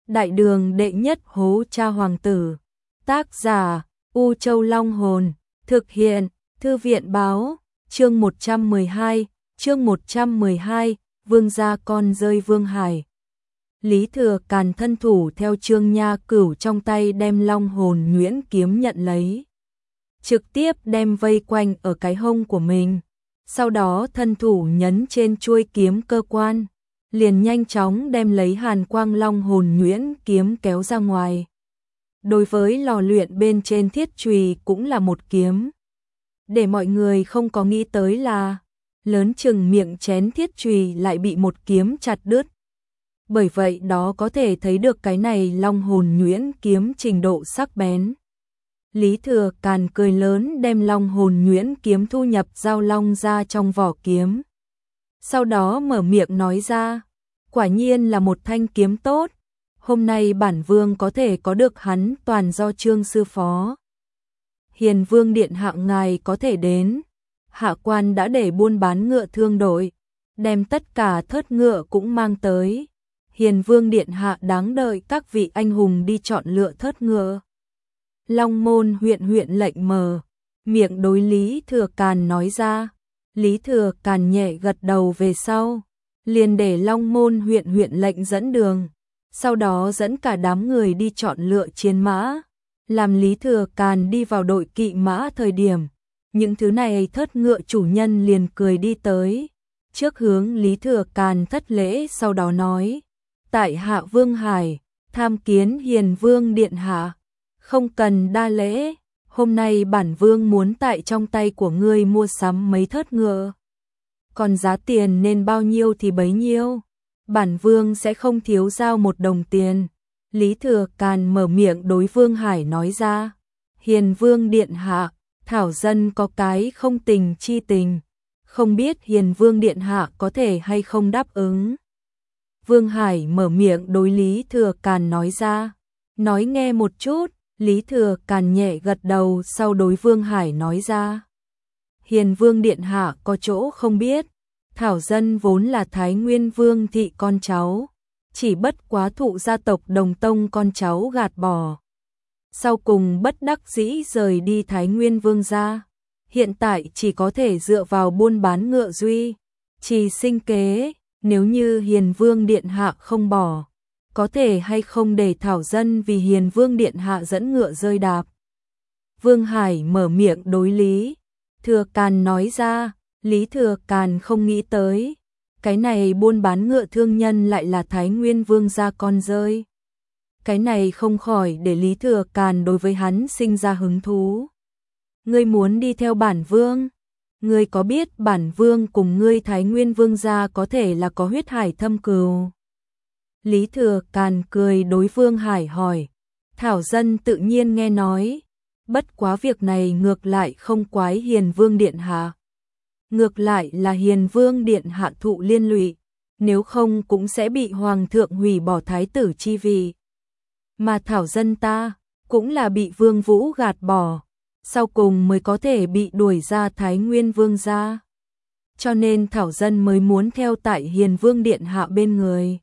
Đại đường đệ nhất hố cha hoàng tử. Tác giả U Châu Long Hồn. Thực hiện Thư viện Báo. Chương 112, Vương gia con rơi Vương Hải. Lý Thừa Càn thân thủ theo Trương Nha Cửu trong tay đem Long Hồn Nhuyễn kiếm nhận lấy, trực tiếp đem vây quanh ở cái hông của mình, sau đó thân thủ nhấn trên chuôi kiếm cơ quan, liền nhanh chóng đem lấy hàn quang Long Hồn Nhuyễn kiếm kéo ra ngoài. Đối với lò luyện bên trên thiết chùy cũng là một kiếm. Để mọi người không có nghĩ tới là lớn chừng miệng chén thiết chùy lại bị một kiếm chặt đứt. Bởi vậy đó có thể thấy được cái này Long Hồn Nhuyễn kiếm trình độ sắc bén. Lý Thừa Càn cười lớn đem Long Hồn Nhuyễn kiếm thu nhập dao long ra trong vỏ kiếm. Sau đó mở miệng nói ra, quả nhiên là một thanh kiếm tốt, hôm nay bản vương có thể có được hắn toàn do Trương sư phó. Hiền Vương điện hạ ngài có thể đến, hạ quan đã để buôn bán ngựa thương đội, đem tất cả thớt ngựa cũng mang tới. Hiền Vương điện hạ đáng đợi các vị anh hùng đi chọn lựa thớt ngựa. Long Môn huyện lệnh mở miệng đối Lý Thừa Càn nói ra. Lý Thừa Càn nhẹ gật đầu về sau, liền để Long Môn huyện lệnh dẫn đường, sau đó dẫn cả đám người đi chọn lựa chiến mã. Làm Lý Thừa Càn đi vào đội kỵ mã thời điểm, những thứ này thớt ngựa chủ nhân liền cười đi tới, trước hướng Lý Thừa Càn thất lễ, sau đó nói: tại hạ Vương Hải, tham kiến Hiền Vương điện hạ. Không cần đa lễ, hôm nay bản vương muốn tại trong tay của ngươi mua sắm mấy thớt ngựa. Còn giá tiền nên bao nhiêu thì bấy nhiêu, bản vương sẽ không thiếu giao một đồng tiền. Lý Thừa Càn mở miệng đối Vương Hải nói ra: Hiền Vương điện hạ, thảo dân có cái không tình chi tình, không biết Hiền Vương điện hạ có thể hay không đáp ứng. Vương Hải mở miệng đối Lý Thừa Càn nói ra: nói nghe một chút. Lý Thừa Càn nhẹ gật đầu, sau đối Vương Hải nói ra: Hiền Vương điện hạ có chỗ không biết, thảo dân vốn là Thái Nguyên Vương thị con cháu, chỉ bất quá thụ gia tộc Đồng Tông con cháu gạt bỏ, sau cùng bất đắc dĩ rời đi Thái Nguyên Vương gia, hiện tại chỉ có thể dựa vào buôn bán ngựa duy trì sinh kế. Nếu như Hiền Vương điện hạ không bỏ, có thể hay không để thảo dân vì Hiền Vương điện hạ dẫn ngựa rơi đạp. Vương Hải mở miệng đối Lý Thừa Càn nói ra. Lý Thừa Càn không nghĩ tới, cái này buôn bán ngựa thương nhân lại là Thái Nguyên Vương gia con rơi. Cái này không khỏi để Lý Thừa Càn đối với hắn sinh ra hứng thú. Ngươi muốn đi theo bản vương? Ngươi có biết bản vương cùng ngươi Thái Nguyên Vương gia có thể là có huyết hải thâm cừu? Lý Thừa Càn cười đối Vương Hải hỏi. Thảo dân tự nhiên nghe nói, bất quá việc này ngược lại không quái Hiền Vương điện hạ. Ngược lại là Hiền Vương điện hạ thụ liên lụy, nếu không cũng sẽ bị hoàng thượng hủy bỏ thái tử chi vị. Mà thảo dân ta cũng là bị Vương Vũ gạt bỏ, sau cùng mới có thể bị đuổi ra Thái Nguyên Vương gia. Cho nên thảo dân mới muốn theo tại Hiền Vương điện hạ bên người.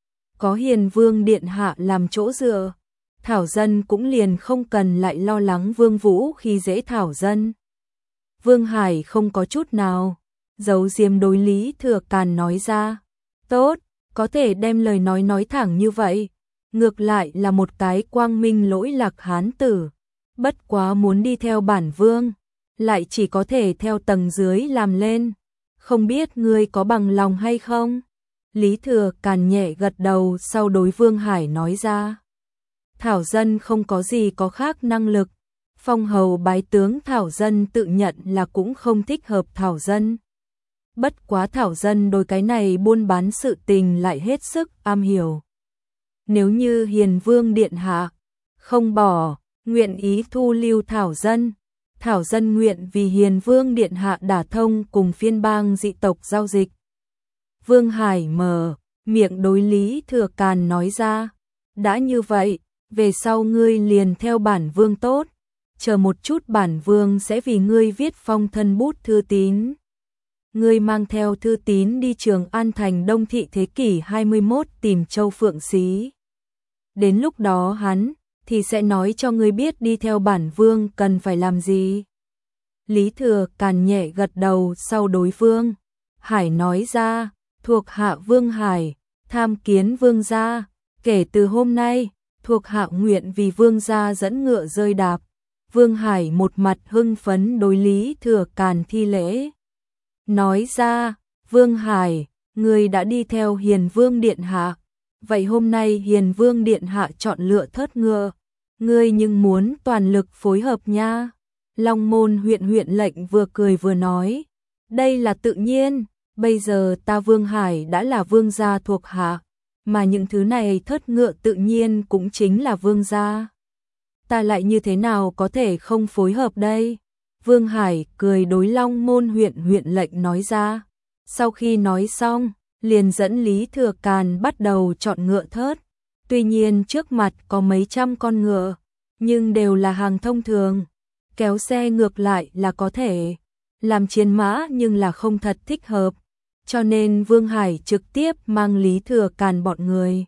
Có Hiền Vương điện hạ làm chỗ dựa, thảo dân cũng liền không cần lại lo lắng Vương Vũ khi dễ thảo dân. Vương Hải không có chút nào giấu giếm đối Lý Thừa Càn nói ra. Tốt, có thể đem lời nói thẳng như vậy, ngược lại là một cái quang minh lỗi lạc hán tử. Bất quá muốn đi theo bản vương, lại chỉ có thể theo tầng dưới làm lên, không biết ngươi có bằng lòng hay không? Lý Thừa Càn nhẹ gật đầu, sau đối Vương Hải nói ra. Thảo dân không có gì có khác năng lực, phong hầu bái tướng thảo dân tự nhận là cũng không thích hợp thảo dân. Bất quá thảo dân đối cái này buôn bán sự tình lại hết sức am hiểu. Nếu như Hiền Vương điện hạ không bỏ, nguyện ý thu lưu thảo dân nguyện vì Hiền Vương điện hạ đả thông cùng phiên bang dị tộc giao dịch. Vương Hải mở miệng đối Lý Thừa Càn nói ra. Đã như vậy, về sau ngươi liền theo bản vương tốt, chờ một chút bản vương sẽ vì ngươi viết phong thân bút thư tín. Ngươi mang theo thư tín đi Trường An thành Đông thị thế kỷ 21 tìm Châu Phượng Xí. đến lúc đó hắn thì sẽ nói cho ngươi biết đi theo bản vương cần phải làm gì. Lý Thừa Càn nhẹ gật đầu, sau đối Vương Hải nói ra, thuộc hạ Vương Hải, tham kiến vương gia, kể từ hôm nay, thuộc hạ nguyện vì vương gia dẫn ngựa rơi đạp. Vương Hải một mặt hưng phấn đối Lý Thừa Càn thi lễ. Nói ra, Vương Hải, ngươi đã đi theo Hiền Vương Điện Hạ. Vậy hôm nay Hiền Vương Điện Hạ chọn lựa thớt ngựa. Ngươi nhưng muốn toàn lực phối hợp nha. Long Môn huyện lệnh vừa cười vừa nói. Đây là tự nhiên, bây giờ ta Vương Hải đã là vương gia thuộc hạ. Mà những thứ này thớt ngựa tự nhiên cũng chính là vương gia. Ta lại như thế nào có thể không phối hợp đây? Vương Hải cười đối Long Môn huyện lệnh nói ra. Sau khi nói xong, liền dẫn Lý Thừa Càn bắt đầu chọn ngựa thớt. Tuy nhiên trước mặt có mấy trăm con ngựa, nhưng đều là hàng thông thường. Kéo xe ngược lại là có thể, làm chiến mã nhưng là không thật thích hợp. Cho nên Vương Hải trực tiếp mang Lý Thừa Càn bọn người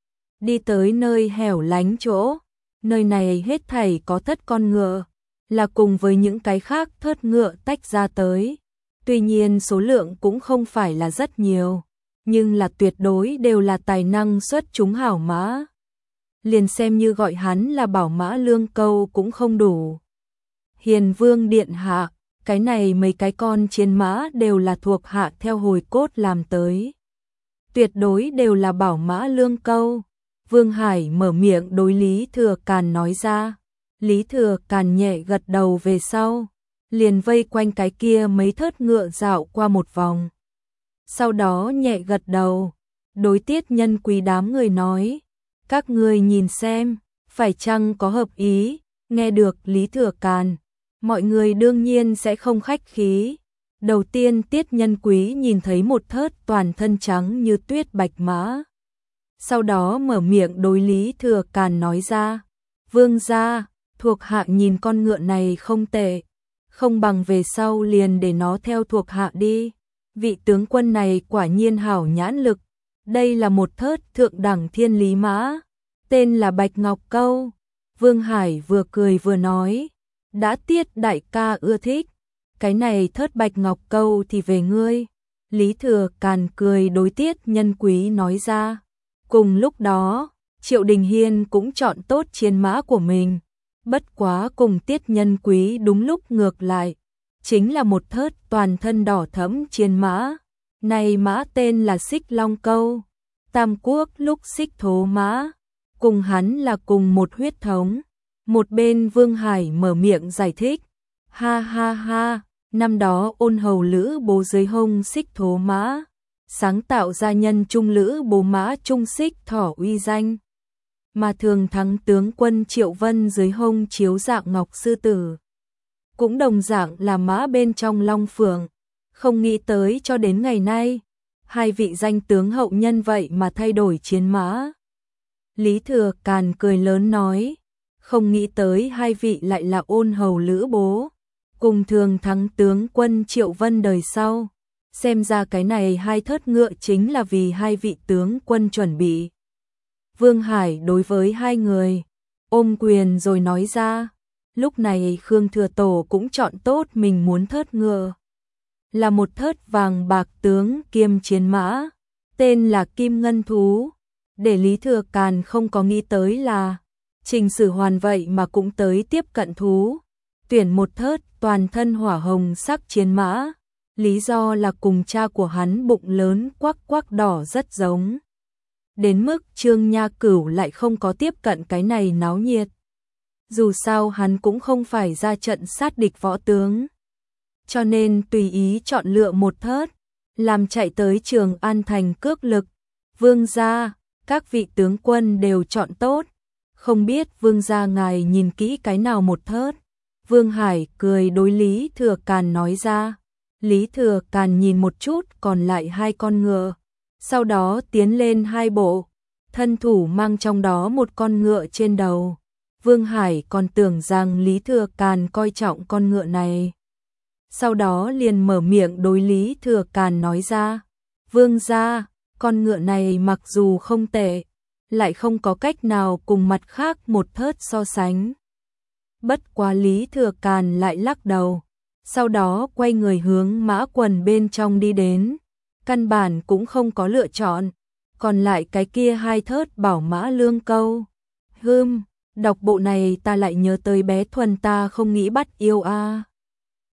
đi tới nơi hẻo lánh chỗ. Nơi này hết thảy có thất con ngựa, là cùng với những cái khác thớt ngựa tách ra tới. Tuy nhiên số lượng cũng không phải là rất nhiều, nhưng là tuyệt đối đều là tài năng xuất chúng hảo mã. Liền xem như gọi hắn là bảo mã lương câu cũng không đủ. Hiền Vương Điện Hạ, cái này mấy cái con chiến mã đều là thuộc hạ theo hồi cốt làm tới. Tuyệt đối đều là bảo mã lương câu. Vương Hải mở miệng đối Lý Thừa Càn nói ra. Lý Thừa Càn nhẹ gật đầu về sau, liền vây quanh cái kia mấy thớt ngựa dạo qua một vòng. Sau đó nhẹ gật đầu, đối Tiết Nhân Quý đám người nói, các ngươi nhìn xem, phải chăng có hợp ý. Nghe được Lý Thừa Càn, mọi người đương nhiên sẽ không khách khí. Đầu tiên Tiết Nhân Quý nhìn thấy một thớt toàn thân trắng như tuyết bạch mã. Sau đó mở miệng đối Lý Thừa Càn nói ra, vương gia, thuộc hạ nhìn con ngựa này không tệ, không bằng về sau liền để nó theo thuộc hạ đi. Vị tướng quân này quả nhiên hảo nhãn lực, đây là một thớt thượng đẳng thiên lý mã, tên là Bạch Ngọc Câu. Vương Hải vừa cười vừa nói, đã Tiết đại ca ưa thích, cái này thớt Bạch Ngọc Câu thì về ngươi. Lý Thừa Càn cười đối Tiết Nhân Quý nói ra. Cùng lúc đó, Triệu Đình Hiên cũng chọn tốt chiến mã của mình, bất quá cùng Tiết Nhân Quý đúng lúc ngược lại, chính là một thớt toàn thân đỏ thẫm chiến mã. Này mã tên là Xích Long Câu, Tam Quốc lúc Xích Thố mã, cùng hắn là cùng một huyết thống. Một bên Vương Hải mở miệng giải thích, ha ha ha, năm đó Ôn Hầu Lữ Bố dưới hông Xích Thố mã, sáng tạo ra nhân trung Lữ Bố mã trung Xích Thỏ uy danh, mà thường thắng tướng quân Triệu Vân dưới hông chiếu dạng ngọc sư tử, cũng đồng dạng là mã bên trong Long Phượng. Không nghĩ tới cho đến ngày nay, hai vị danh tướng hậu nhân vậy mà thay đổi chiến mã. Lý Thừa Càn cười lớn nói, không nghĩ tới hai vị lại là Ôn Hầu Lữ Bố, cùng thường thắng tướng quân Triệu Vân đời sau. Xem ra cái này hai thớt ngựa chính là vì hai vị tướng quân chuẩn bị. Vương Hải đối với hai người ôm quyền rồi nói ra. Lúc này Khương Thừa Tổ cũng chọn tốt mình muốn thớt ngựa, là một thớt vàng bạc tướng kiêm chiến mã, tên là Kim Ngân Thú. Để Lý Thừa Càn không có nghĩ tới là Trình Sử Hoàn vậy mà cũng tới tiếp cận thú, tuyển một thớt toàn thân hỏa hồng sắc chiến mã. Lý do là cùng cha của hắn bụng lớn quắc quắc đỏ rất giống. Đến mức Trương Nha Cửu lại không có tiếp cận cái này náo nhiệt. Dù sao hắn cũng không phải ra trận sát địch võ tướng, cho nên tùy ý chọn lựa một thớt, làm chạy tới Trường An thành cước lực. Vương gia, các vị tướng quân đều chọn tốt, không biết vương gia ngài nhìn kỹ cái nào một thớt. Vương Hải cười đối Lý Thừa Càn nói ra. Lý Thừa Càn nhìn một chút còn lại hai con ngựa, sau đó tiến lên hai bộ, thân thủ mang trong đó một con ngựa trên đầu. Vương Hải còn tưởng rằng Lý Thừa Càn coi trọng con ngựa này, sau đó liền mở miệng đối Lý Thừa Càn nói ra, vương gia, con ngựa này mặc dù không tệ, lại không có cách nào cùng mặt khác một thớt so sánh. Bất quá Lý Thừa Càn lại lắc đầu, sau đó quay người hướng mã quần bên trong đi đến, căn bản cũng không có lựa chọn, còn lại cái kia hai thớt bảo mã lương câu. Đọc bộ này ta lại nhớ tới bé Thuần ta không nghĩ bắt yêu a.